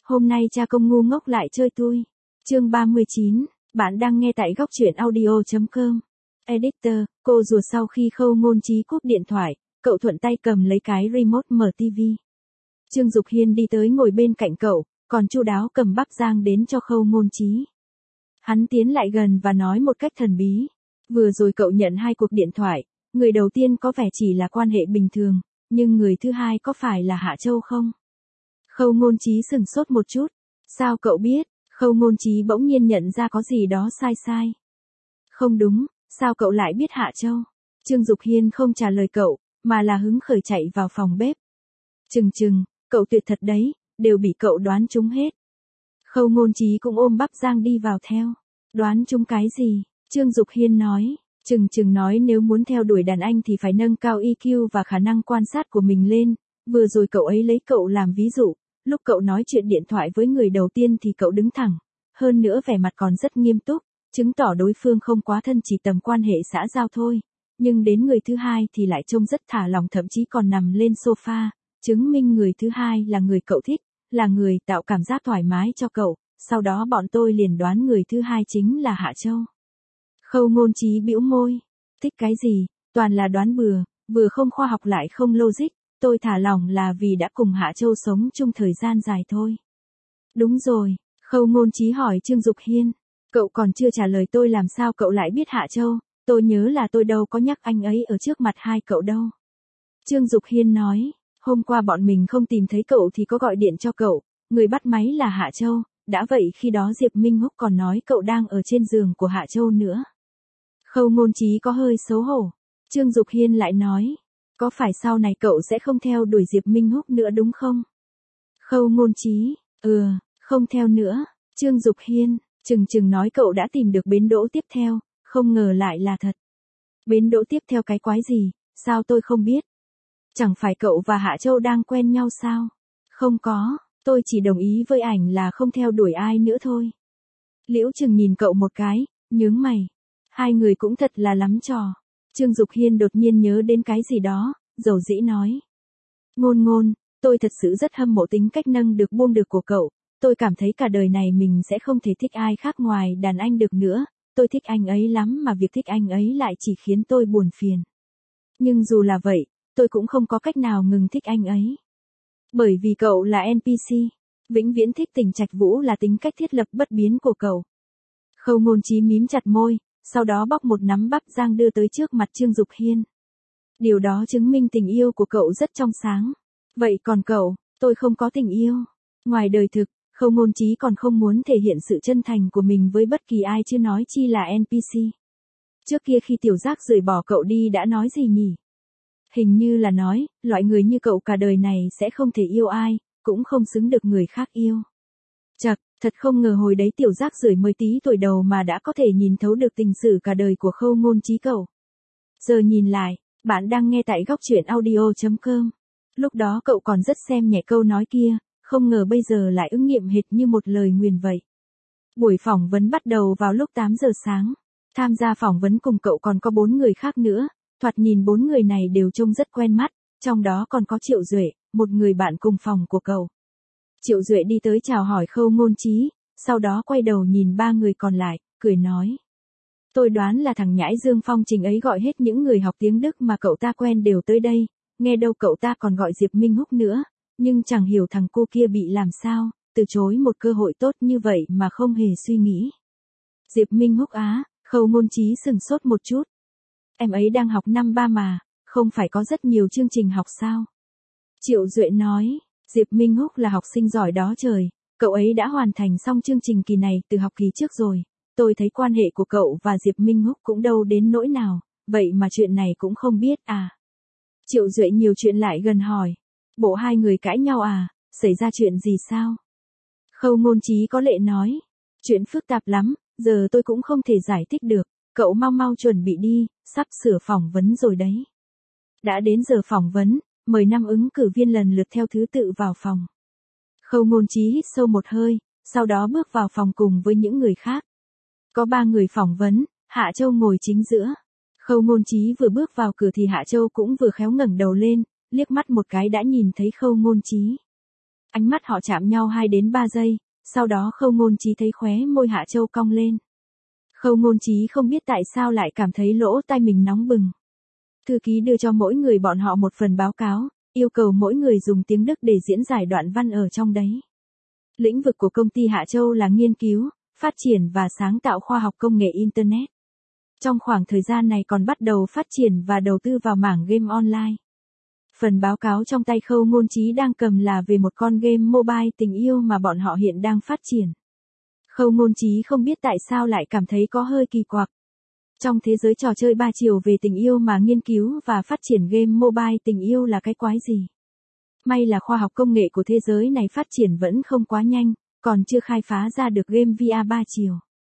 Hôm nay cha công ngu ngốc lại chơi tui. Chương 39, bạn đang nghe tại góc truyện audio.com. Editor, cô rùa sau khi Khâu Ngôn Chí cúp điện thoại, cậu thuận tay cầm lấy cái remote mở TV. Trương Dục Hiên đi tới ngồi bên cạnh cậu, còn chu đáo cầm bắp rang đến cho Khâu Ngôn Chí. Hắn tiến lại gần và nói một cách thần bí. Vừa rồi cậu nhận 2 cuộc điện thoại, người đầu tiên có vẻ chỉ là quan hệ bình thường, nhưng người thứ hai có phải là Hạ Châu không? Khâu Ngôn Chí sửng sốt một chút. Sao cậu biết? Khâu Ngôn Chí bỗng nhiên nhận ra có gì đó sai sai. Không đúng, sao cậu lại biết Hạ Châu? Trương Dục Hiên không trả lời cậu, mà là hứng khởi chạy vào phòng bếp. Chừng, cậu tuyệt thật đấy, đều bị cậu đoán trúng hết. Khâu Ngôn Chí cũng ôm bắp rang đi vào theo. Đoán trúng cái gì? Trương Dục Hiên nói. Chừng nói nếu muốn theo đuổi đàn anh thì phải nâng cao EQ và khả năng quan sát của mình lên. Vừa rồi cậu ấy lấy cậu làm ví dụ, lúc cậu nói chuyện điện thoại với người đầu tiên thì cậu đứng thẳng, hơn nữa vẻ mặt còn rất nghiêm túc, chứng tỏ đối phương không quá thân, chỉ tầm quan hệ xã giao thôi. Nhưng đến người thứ hai thì lại trông rất thả lỏng, thậm chí còn nằm lên sofa, chứng minh người thứ hai là người cậu thích, là người tạo cảm giác thoải mái cho cậu. Sau đó bọn tôi liền đoán người thứ hai chính là Hạ Châu. Khâu Ngôn Chí bĩu môi. Thích cái gì, toàn là đoán bừa, vừa không khoa học lại không logic. Tôi thả lỏng là vì đã cùng Hạ Châu sống chung thời gian dài thôi. Đúng rồi, Khâu Ngôn Chí hỏi Trương Dục Hiên. Cậu còn chưa trả lời tôi, làm sao cậu lại biết Hạ Châu? Tôi nhớ là tôi đâu có nhắc anh ấy ở trước mặt hai cậu đâu. Trương Dục Hiên nói, hôm qua bọn mình không tìm thấy cậu thì có gọi điện cho cậu, người bắt máy là Hạ Châu. Đã vậy khi đó Diệp Minh Húc còn nói cậu đang ở trên giường của Hạ Châu nữa. Khâu Ngôn Chí có hơi xấu hổ. Trương Dục Hiên lại nói, có phải sau này cậu sẽ không theo đuổi Diệp Minh Húc nữa đúng không? Khâu Ngôn Chí, không theo nữa. Trương Dục Hiên, chừng nói cậu đã tìm được bến đỗ tiếp theo, không ngờ lại là thật. Bến đỗ tiếp theo cái quái gì, sao tôi không biết? Chẳng phải cậu và Hạ Châu đang quen nhau sao? Không có, tôi chỉ đồng ý với ảnh là không theo đuổi ai nữa thôi. Liễu Trừng nhìn cậu một cái, nhướng mày. Hai người cũng thật là lắm trò. Trương Dục Hiên đột nhiên nhớ đến cái gì đó, dầu dĩ nói. Ngôn, tôi thật sự rất hâm mộ tính cách nâng được buông được của cậu. Tôi cảm thấy cả đời này mình sẽ không thể thích ai khác ngoài đàn anh được nữa. Tôi thích anh ấy lắm mà việc thích anh ấy lại chỉ khiến tôi buồn phiền. Nhưng dù là vậy, tôi cũng không có cách nào ngừng thích anh ấy. Bởi vì cậu là NPC. Vĩnh viễn thích Tình Trạch Vũ là tính cách thiết lập bất biến của cậu. Khâu Ngôn Chí mím chặt môi, sau đó bóc một nắm bắp rang đưa tới trước mặt Trương Dục Hiên. Điều đó chứng minh tình yêu của cậu rất trong sáng. Vậy còn cậu? Tôi không có tình yêu. Ngoài đời thực, Khâu Ngôn Chí còn không muốn thể hiện sự chân thành của mình với bất kỳ ai, chứ nói chi là NPC. Trước kia khi Tiểu Giác rời bỏ cậu đi đã nói gì nhỉ? Hình như là nói, loại người như cậu cả đời này sẽ không thể yêu ai, cũng không xứng được người khác yêu. Chậc, thật không ngờ hồi đấy Tiểu Giác rời mới tí tuổi đầu mà đã có thể nhìn thấu được tình sử cả đời của Khâu Ngôn Chí cậu. Giờ nhìn lại, bạn đang nghe tại góc truyện audio.com. Lúc đó cậu còn rất xem nhẹ câu nói kia, không ngờ bây giờ lại ứng nghiệm hệt như một lời nguyền vậy. Buổi phỏng vấn bắt đầu vào lúc 8 giờ sáng. Tham gia phỏng vấn cùng cậu còn có 4 người khác nữa. Thoạt nhìn 4 người này đều trông rất quen mắt, trong đó còn có Triệu Duệ, một người bạn cùng phòng của cậu. Triệu Duệ đi tới chào hỏi Khâu Ngôn Chí, sau đó quay đầu nhìn 3 người còn lại, cười nói. Tôi đoán là thằng nhãi Dương Phong Trình ấy gọi hết những người học tiếng Đức mà cậu ta quen đều tới đây, nghe đâu cậu ta còn gọi Diệp Minh Húc nữa, nhưng chẳng hiểu thằng cô kia bị làm sao, từ chối một cơ hội tốt như vậy mà không hề suy nghĩ. Diệp Minh Húc á, Khâu Ngôn Chí sửng sốt một chút. Em ấy đang học năm 3 mà, không phải có rất nhiều chương trình học sao? Triệu Duệ nói, Diệp Minh Húc là học sinh giỏi đó trời, cậu ấy đã hoàn thành xong chương trình kỳ này từ học kỳ trước rồi. Tôi thấy quan hệ của cậu và Diệp Minh Húc cũng đâu đến nỗi nào, vậy mà chuyện này cũng không biết à? Triệu Duệ nhiều chuyện lại gần hỏi, bộ hai người cãi nhau à, xảy ra chuyện gì sao? Khâu Ngôn Chí có lệ nói, chuyện phức tạp lắm, giờ tôi cũng không thể giải thích được, cậu mau chuẩn bị đi, sắp sửa phỏng vấn rồi đấy. Đã đến giờ phỏng vấn, mời 5 ứng cử viên lần lượt theo thứ tự vào phòng. Khâu Ngôn Chí hít sâu một hơi, sau đó bước vào phòng cùng với những người khác. Có 3 người phỏng vấn, Hạ Châu ngồi chính giữa. Khâu Ngôn Chí vừa bước vào cửa thì Hạ Châu cũng vừa khéo ngẩng đầu lên, liếc mắt một cái đã nhìn thấy Khâu Ngôn Chí. Ánh mắt họ chạm nhau 2 đến 3 giây, sau đó Khâu Ngôn Chí thấy khóe môi Hạ Châu cong lên. Khâu Ngôn Chí không biết tại sao lại cảm thấy lỗ tai mình nóng bừng. Thư ký đưa cho mỗi người bọn họ một phần báo cáo, yêu cầu mỗi người dùng tiếng Đức để diễn giải đoạn văn ở trong đấy. Lĩnh vực của công ty Hạ Châu là nghiên cứu, phát triển và sáng tạo khoa học công nghệ Internet. Trong khoảng thời gian này còn bắt đầu phát triển và đầu tư vào mảng game online. Phần báo cáo trong tay Khâu Ngôn Chí đang cầm là về một con game mobile tình yêu mà bọn họ hiện đang phát triển. Khâu Ngôn Chí không biết tại sao lại cảm thấy có hơi kỳ quặc. Trong thế giới trò chơi 3 chiều về tình yêu mà nghiên cứu và phát triển game mobile tình yêu là cái quái gì? May là khoa học công nghệ của thế giới này phát triển vẫn không quá nhanh, còn chưa khai phá ra được game VR 3 chiều.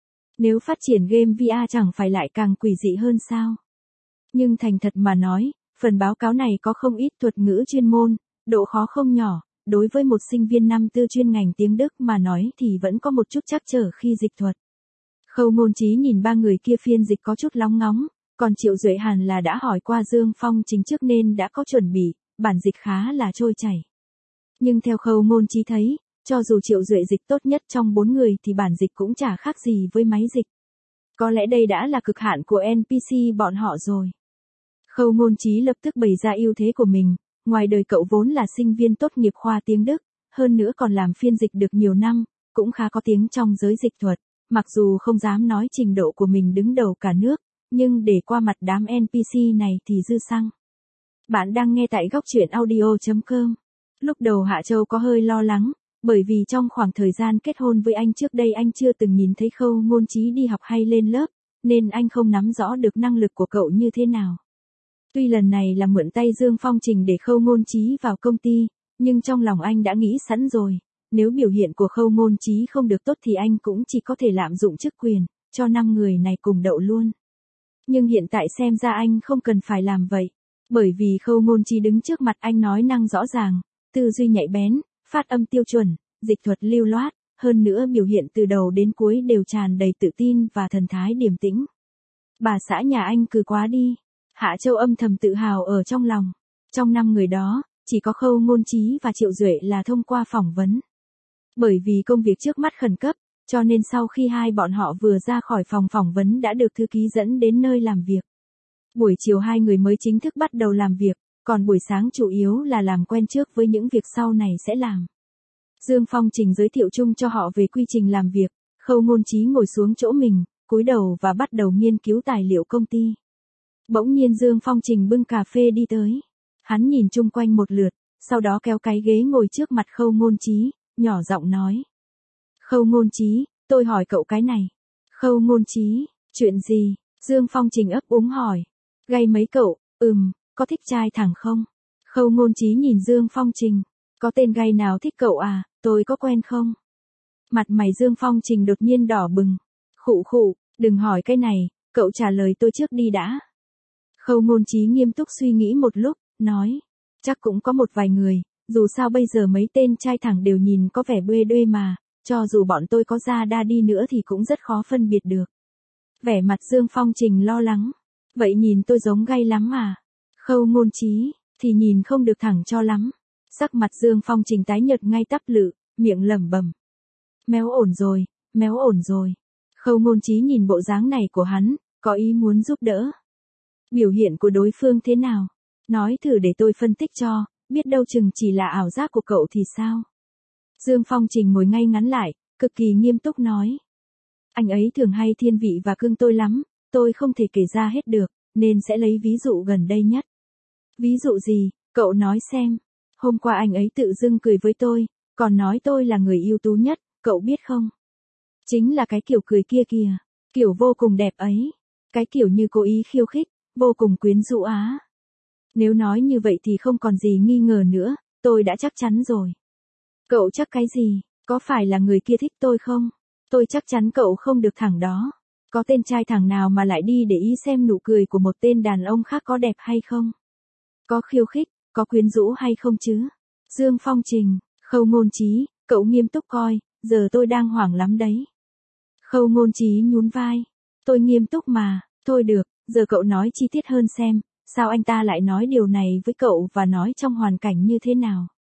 Nếu phát triển game VR chẳng phải lại càng quỷ dị hơn sao? Nhưng thành thật mà nói, phần báo cáo này có không ít thuật ngữ chuyên môn, độ khó không nhỏ, đối với một sinh viên năm tư chuyên ngành tiếng Đức mà nói thì vẫn có một chút trắc trở khi dịch thuật. Khâu Ngôn Chí nhìn 3 người kia phiên dịch có chút lóng ngóng, còn Triệu Duệ hẳn là đã hỏi qua Dương Phong Trình trước nên đã có chuẩn bị, bản dịch khá là trôi chảy. Nhưng theo Khâu Ngôn Chí thấy, cho dù Triệu Duệ dịch tốt nhất trong 4 người thì bản dịch cũng chả khác gì với máy dịch. Có lẽ đây đã là cực hạn của NPC bọn họ rồi. Khâu Ngôn Chí lập tức bày ra ưu thế của mình, ngoài đời cậu vốn là sinh viên tốt nghiệp khoa tiếng Đức, hơn nữa còn làm phiên dịch được nhiều năm, cũng khá có tiếng trong giới dịch thuật, mặc dù không dám nói trình độ của mình đứng đầu cả nước, nhưng để qua mặt đám NPC này thì dư xăng. Bạn đang nghe tại góc truyện audio.com. Lúc đầu Hạ Châu có hơi lo lắng, bởi vì trong khoảng thời gian kết hôn với anh trước đây anh chưa từng nhìn thấy Khâu Ngôn Chí đi học hay lên lớp, nên anh không nắm rõ được năng lực của cậu như thế nào. Tuy lần này là mượn tay Dương Phong Trình để Khâu Ngôn Chí vào công ty, nhưng trong lòng anh đã nghĩ sẵn rồi, nếu biểu hiện của Khâu Ngôn Chí không được tốt thì anh cũng chỉ có thể lạm dụng chức quyền, cho 5 người này cùng đậu luôn. Nhưng hiện tại xem ra anh không cần phải làm vậy, bởi vì Khâu Ngôn Chí đứng trước mặt anh nói năng rõ ràng, tư duy nhạy bén, phát âm tiêu chuẩn, dịch thuật lưu loát, hơn nữa biểu hiện từ đầu đến cuối đều tràn đầy tự tin và thần thái điềm tĩnh. Bà xã nhà anh cứ quá đi. Hạ Châu âm thầm tự hào ở trong lòng. Trong 5 người đó, chỉ có Khâu Ngôn Chí và Triệu Duệ là thông qua phỏng vấn. Bởi vì công việc trước mắt khẩn cấp, cho nên sau khi hai bọn họ vừa ra khỏi phòng phỏng vấn đã được thư ký dẫn đến nơi làm việc. Buổi chiều hai người mới chính thức bắt đầu làm việc, còn buổi sáng chủ yếu là làm quen trước với những việc sau này sẽ làm. Dương Phong Trình giới thiệu chung cho họ về quy trình làm việc, Khâu Ngôn Chí ngồi xuống chỗ mình, cúi đầu và bắt đầu nghiên cứu tài liệu công ty. Bỗng nhiên Dương Phong Trình bưng cà phê đi tới. Hắn nhìn chung quanh một lượt, sau đó kéo cái ghế ngồi trước mặt Khâu Ngôn Chí, nhỏ giọng nói. Khâu Ngôn Chí, tôi hỏi cậu cái này. Khâu Ngôn Chí, chuyện gì? Dương Phong Trình ấp úng hỏi. Gay mấy cậu, có thích trai thẳng không? Khâu Ngôn Chí nhìn Dương Phong Trình. Có tên gay nào thích cậu à, tôi có quen không? Mặt mày Dương Phong Trình đột nhiên đỏ bừng. Khụ khụ, đừng hỏi cái này, cậu trả lời tôi trước đi đã. Khâu Ngôn Chí nghiêm túc suy nghĩ một lúc, nói. Chắc cũng có một vài người, dù sao bây giờ mấy tên trai thẳng đều nhìn có vẻ bê đuê mà, cho dù bọn tôi có ra đa đi nữa thì cũng rất khó phân biệt được. Vẻ mặt Dương Phong Trình lo lắng. Vậy nhìn tôi giống gay lắm à? Khâu Ngôn Chí, thì nhìn không được thẳng cho lắm. Sắc mặt Dương Phong Trình tái nhợt ngay tắp lự, miệng lẩm bẩm. Méo ổn rồi, méo ổn rồi. Khâu Ngôn Chí nhìn bộ dáng này của hắn, có ý muốn giúp đỡ. Biểu hiện của đối phương thế nào? Nói thử để tôi phân tích cho, biết đâu chừng chỉ là ảo giác của cậu thì sao? Dương Phong Trình ngồi ngay ngắn lại, cực kỳ nghiêm túc nói. Anh ấy thường hay thiên vị và cưng tôi lắm, tôi không thể kể ra hết được, nên sẽ lấy ví dụ gần đây nhất. Ví dụ gì, cậu nói xem. Hôm qua anh ấy tự dưng cười với tôi, còn nói tôi là người ưu tú nhất, cậu biết không? Chính là cái kiểu cười kia kìa, kiểu vô cùng đẹp ấy. Cái kiểu như cố ý khiêu khích, vô cùng quyến rũ á. Nếu nói như vậy thì không còn gì nghi ngờ nữa, tôi đã chắc chắn rồi. Cậu chắc cái gì, có phải là người kia thích tôi không? Tôi chắc chắn cậu không được thẳng đó. Có tên trai thẳng nào mà lại đi để ý xem nụ cười của một tên đàn ông khác có đẹp hay không? Có khiêu khích, có quyến rũ hay không chứ? Dương Phong Trình, Khâu Ngôn Chí, cậu nghiêm túc coi, giờ tôi đang hoảng lắm đấy. Khâu Ngôn Chí nhún vai. Tôi nghiêm túc mà, thôi được, giờ cậu nói chi tiết hơn xem, sao anh ta lại nói điều này với cậu và nói trong hoàn cảnh như thế nào?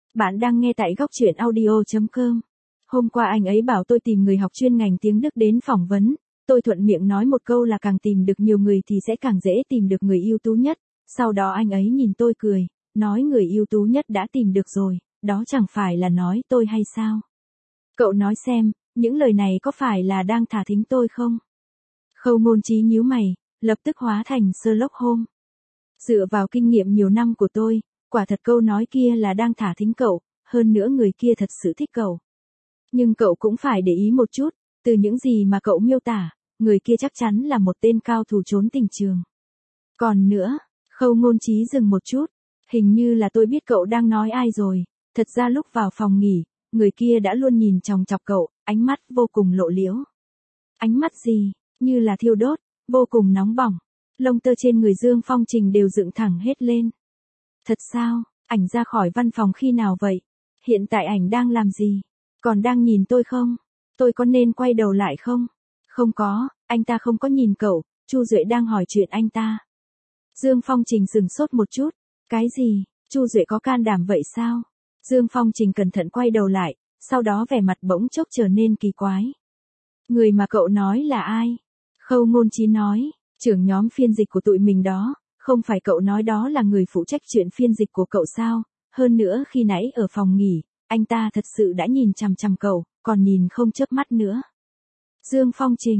Bạn đang nghe tại góc truyện audio.com. Hôm qua anh ấy bảo tôi tìm người học chuyên ngành tiếng Đức đến phỏng vấn. Tôi thuận miệng nói một câu là càng tìm được nhiều người thì sẽ càng dễ tìm được người ưu tú nhất. Sau đó anh ấy nhìn tôi cười, nói người ưu tú nhất đã tìm được rồi, đó chẳng phải là nói tôi hay sao? Cậu nói xem, những lời này có phải là đang thả thính tôi không? Khâu Ngôn Trí nhíu mày, lập tức hóa thành Sherlock Holmes. Dựa vào kinh nghiệm nhiều năm của tôi, quả thật câu nói kia là đang thả thính cậu, hơn nữa người kia thật sự thích cậu. Nhưng cậu cũng phải để ý một chút, từ những gì mà cậu miêu tả, người kia chắc chắn là một tên cao thủ trốn tình trường. Còn nữa, Khâu Ngôn Trí dừng một chút, hình như là tôi biết cậu đang nói ai rồi, thật ra lúc vào phòng nghỉ, người kia đã luôn nhìn chòng chọc cậu, ánh mắt vô cùng lộ liễu. Ánh mắt gì, như là thiêu đốt, vô cùng nóng bỏng, lông tơ trên người Dương Phong Trình đều dựng thẳng hết lên. Thật sao, ảnh ra khỏi văn phòng khi nào vậy? Hiện tại ảnh đang làm gì? Còn đang nhìn tôi không? Tôi có nên quay đầu lại không? Không có, anh ta không có nhìn cậu, Chu Duệ đang hỏi chuyện anh ta. Dương Phong Trình sững sốt một chút, cái gì, Chu Duệ có can đảm vậy sao? Dương Phong Trình cẩn thận quay đầu lại, sau đó vẻ mặt bỗng chốc trở nên kỳ quái. Người mà cậu nói là ai? Khâu Ngôn Trí nói, trưởng nhóm phiên dịch của tụi mình đó, không phải cậu nói đó là người phụ trách chuyện phiên dịch của cậu sao? Hơn nữa khi nãy ở phòng nghỉ, anh ta thật sự đã nhìn chằm chằm cậu, còn nhìn không chớp mắt nữa. Dương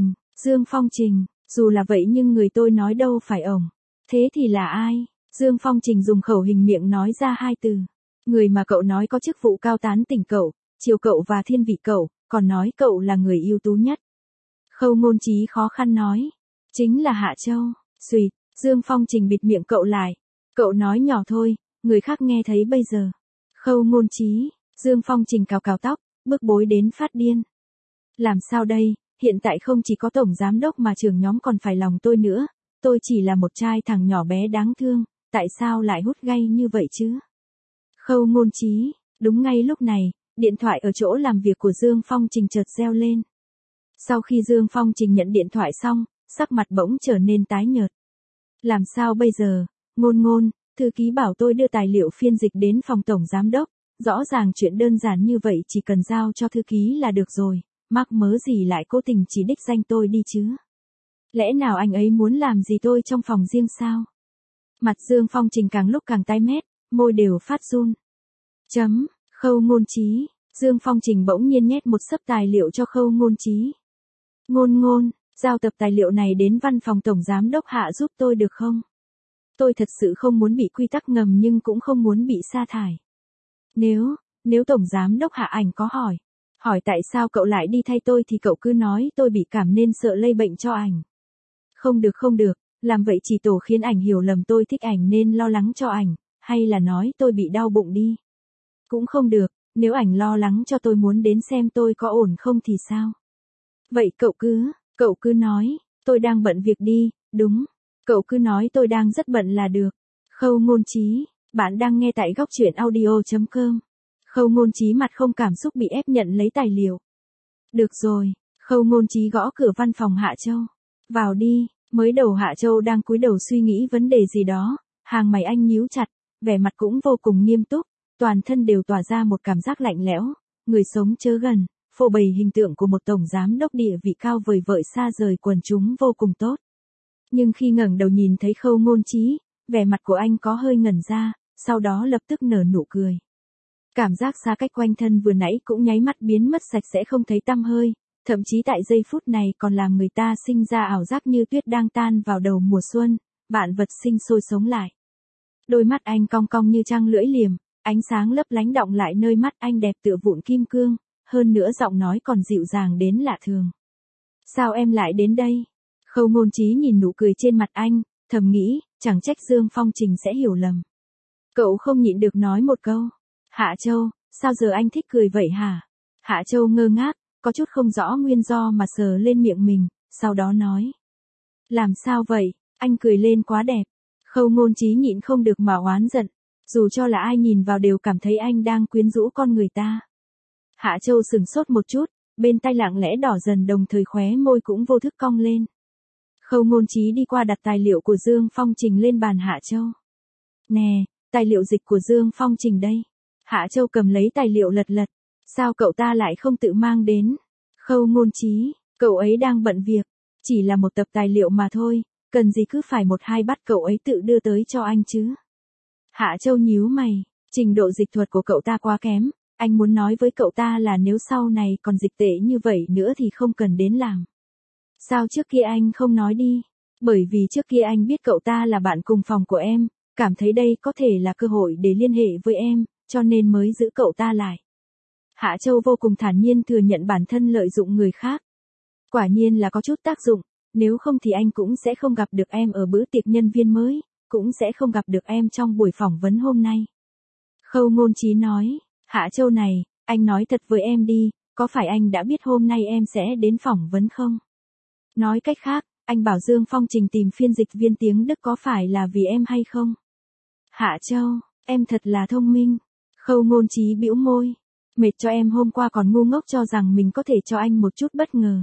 Phong Trình, dù là vậy nhưng người tôi nói đâu phải ổng. Thế thì là ai? Dương Phong Trình dùng khẩu hình miệng nói ra hai từ. Người mà cậu nói có chức vụ cao tán tỉnh cậu, chiều cậu và thiên vị cậu, còn nói cậu là người ưu tú nhất. Khâu Ngôn Trí khó khăn nói. Chính là Hạ Châu. Xùyt, Dương Phong Trình bịt miệng cậu lại. Cậu nói nhỏ thôi, người khác nghe thấy bây giờ. Khâu Ngôn Trí, Dương Phong Trình cào cào tóc, bức bối đến phát điên. Làm sao đây, hiện tại không chỉ có tổng giám đốc mà trưởng nhóm còn phải lòng tôi nữa. Tôi chỉ là một trai thằng nhỏ bé đáng thương, tại sao lại hút gay như vậy chứ? Khâu Ngôn Trí, đúng ngay lúc này, điện thoại ở chỗ làm việc của Dương Phong Trình chợt reo lên. Sau khi Dương Phong Trình nhận điện thoại xong, sắc mặt bỗng trở nên tái nhợt. Làm sao bây giờ, Ngôn, thư ký bảo tôi đưa tài liệu phiên dịch đến phòng tổng giám đốc, rõ ràng chuyện đơn giản như vậy chỉ cần giao cho thư ký là được rồi, mắc mớ gì lại cố tình chỉ đích danh tôi đi chứ? Lẽ nào anh ấy muốn làm gì tôi trong phòng riêng sao? Mặt Dương Phong Trình càng lúc càng tái mét, môi đều phát run. Khâu Ngôn Trí, Dương Phong Trình bỗng nhiên nhét một xấp tài liệu cho Khâu Ngôn Trí. Ngôn, giao tập tài liệu này đến văn phòng tổng giám đốc Hạ giúp tôi được không? Tôi thật sự không muốn bị quy tắc ngầm nhưng cũng không muốn bị sa thải. Nếu tổng giám đốc Hạ Ảnh có hỏi tại sao cậu lại đi thay tôi thì cậu cứ nói tôi bị cảm nên sợ lây bệnh cho ảnh. Không được, làm vậy chỉ tổ khiến ảnh hiểu lầm tôi thích ảnh nên lo lắng cho ảnh, hay là nói tôi bị đau bụng đi. Cũng không được, nếu ảnh lo lắng cho tôi muốn đến xem tôi có ổn không thì sao? Vậy cậu cứ nói, tôi đang bận việc đi, đúng, cậu cứ nói tôi đang rất bận là được. Khâu Ngôn Trí, bạn đang nghe tại góc truyện audio.com. Khâu Ngôn Trí mặt không cảm xúc bị ép nhận lấy tài liệu. Được rồi, Khâu Ngôn Trí gõ cửa văn phòng Hạ Châu. Vào đi, mới đầu Hạ Châu đang cúi đầu suy nghĩ vấn đề gì đó, hàng mày anh nhíu chặt, vẻ mặt cũng vô cùng nghiêm túc, toàn thân đều tỏa ra một cảm giác lạnh lẽo, người sống chớ gần, phô bày hình tượng của một tổng giám đốc địa vị cao vời vợi xa rời quần chúng vô cùng tốt. Nhưng khi ngẩng đầu nhìn thấy Khâu Ngôn Trí, vẻ mặt của anh có hơi ngẩn ra, sau đó lập tức nở nụ cười. Cảm giác xa cách quanh thân vừa nãy cũng nháy mắt biến mất sạch sẽ không thấy tăm hơi, thậm chí tại giây phút này còn làm người ta sinh ra ảo giác như tuyết đang tan vào đầu mùa xuân, vạn vật sinh sôi sống lại. Đôi mắt anh cong cong như trăng lưỡi liềm, ánh sáng lấp lánh đọng lại nơi mắt anh đẹp tựa vụn kim cương, hơn nữa giọng nói còn dịu dàng đến lạ thường. Sao em lại đến đây? Khâu Ngôn Trí nhìn nụ cười trên mặt anh, thầm nghĩ, chẳng trách Dương Phong Trình sẽ hiểu lầm. Cậu không nhịn được nói một câu. Hạ Châu, sao giờ anh thích cười vậy hả? Hạ Châu ngơ ngác, có chút không rõ nguyên do mà sờ lên miệng mình, sau đó nói. Làm sao vậy, anh cười lên quá đẹp. Khâu Ngôn Trí nhịn không được mà oán giận, dù cho là ai nhìn vào đều cảm thấy anh đang quyến rũ con người ta. Hạ Châu sừng sốt một chút, bên tai lặng lẽ đỏ dần đồng thời khóe môi cũng vô thức cong lên. Khâu Ngôn Trí đi qua đặt tài liệu của Dương Phong Trình lên bàn Hạ Châu. Nè, tài liệu dịch của Dương Phong Trình đây. Hạ Châu cầm lấy tài liệu lật lật. Sao cậu ta lại không tự mang đến? Khâu Ngôn Chí, cậu ấy đang bận việc. Chỉ là một tập tài liệu mà thôi, cần gì cứ phải một hai bắt cậu ấy tự đưa tới cho anh chứ. Hạ Châu nhíu mày, trình độ dịch thuật của cậu ta quá kém. Anh muốn nói với cậu ta là nếu sau này còn dịch tệ như vậy nữa thì không cần đến làm. Sao trước kia anh không nói đi? Bởi vì trước kia anh biết cậu ta là bạn cùng phòng của em, cảm thấy đây có thể là cơ hội để liên hệ với em, cho nên mới giữ cậu ta lại. Hạ Châu vô cùng thản nhiên thừa nhận bản thân lợi dụng người khác. Quả nhiên là có chút tác dụng, nếu không thì anh cũng sẽ không gặp được em ở bữa tiệc nhân viên mới, cũng sẽ không gặp được em trong buổi phỏng vấn hôm nay. Khâu Ngôn Chí nói, Hạ Châu này, anh nói thật với em đi, có phải anh đã biết hôm nay em sẽ đến phỏng vấn không? Nói cách khác, anh bảo Dương Phong Trình tìm phiên dịch viên tiếng Đức có phải là vì em hay không? Hạ Châu, em thật là thông minh. Khâu Ngôn Chí bĩu môi. Mệt cho em hôm qua còn ngu ngốc cho rằng mình có thể cho anh một chút bất ngờ.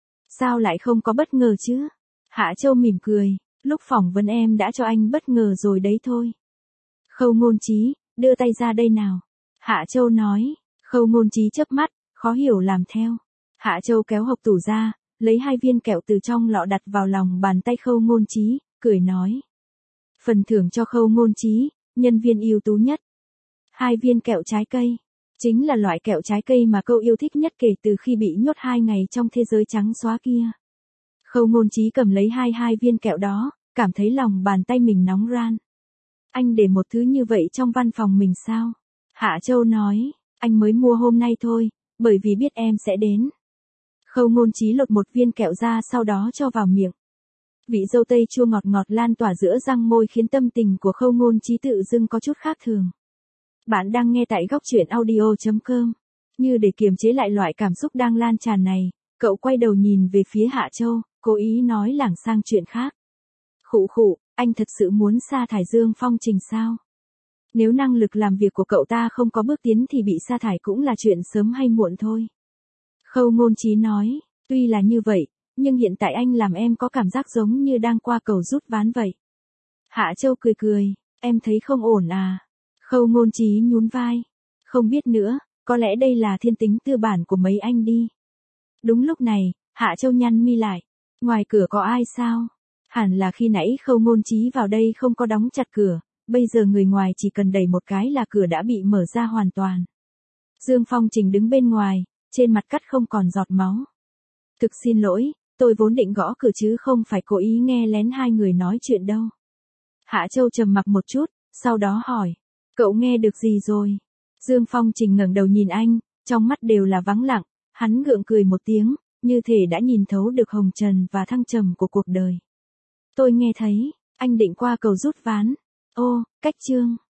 Sao lại không có bất ngờ chứ? Hạ Châu mỉm cười, lúc phỏng vấn em đã cho anh bất ngờ rồi đấy thôi. Khâu Ngôn Chí, đưa tay ra đây nào. Hạ Châu nói. Khâu Ngôn Chí chớp mắt, khó hiểu làm theo. Hạ Châu kéo hộp tủ ra, lấy 2 viên kẹo từ trong lọ đặt vào lòng bàn tay Khâu Ngôn Chí, cười nói. Phần thưởng cho Khâu Ngôn Chí, nhân viên ưu tú nhất. 2 viên kẹo trái cây. Chính là loại kẹo trái cây mà cậu yêu thích nhất kể từ khi bị nhốt 2 ngày trong thế giới trắng xóa kia. Khâu Ngôn Chí cầm lấy 2 viên kẹo đó, cảm thấy lòng bàn tay mình nóng ran. Anh để một thứ như vậy trong văn phòng mình sao? Hạ Châu nói, anh mới mua hôm nay thôi, bởi vì biết em sẽ đến. Khâu Ngôn Chí lột một viên kẹo ra sau đó cho vào miệng. Vị dâu tây chua ngọt ngọt lan tỏa giữa răng môi khiến tâm tình của Khâu Ngôn Chí tự dưng có chút khác thường. Bạn đang nghe tại góc truyện audio.com. Như để kiềm chế lại loại cảm xúc đang lan tràn này, cậu quay đầu nhìn về phía Hạ Châu, cố ý nói lảng sang chuyện khác. Khụ khụ, anh thật sự muốn sa thải Dương Phong Trình sao? Nếu năng lực làm việc của cậu ta không có bước tiến thì bị sa thải cũng là chuyện sớm hay muộn thôi. Khâu Ngôn Chí nói, tuy là như vậy, nhưng hiện tại anh làm em có cảm giác giống như đang qua cầu rút ván vậy. Hạ Châu cười cười, em thấy không ổn à? Khâu Ngôn Chí nhún vai, không biết nữa, có lẽ đây là thiên tính tư bản của mấy anh đi. Đúng lúc này, Hạ Châu nhăn mi lại, ngoài cửa có ai sao? Hẳn là khi nãy Khâu Ngôn Chí vào đây không có đóng chặt cửa, bây giờ người ngoài chỉ cần đẩy một cái là cửa đã bị mở ra hoàn toàn. Dương Phong Trình đứng bên ngoài, trên mặt cắt không còn giọt máu. Thực xin lỗi, tôi vốn định gõ cửa chứ không phải cố ý nghe lén 2 người nói chuyện đâu. Hạ Châu trầm mặc một chút, sau đó hỏi, cậu nghe được gì rồi? Dương Phong Trình ngẩng đầu nhìn anh, trong mắt đều là vắng lặng, hắn gượng cười một tiếng, như thể đã nhìn thấu được hồng trần và thăng trầm của cuộc đời. Tôi nghe thấy, anh định qua cầu rút ván. Ô, cách chương.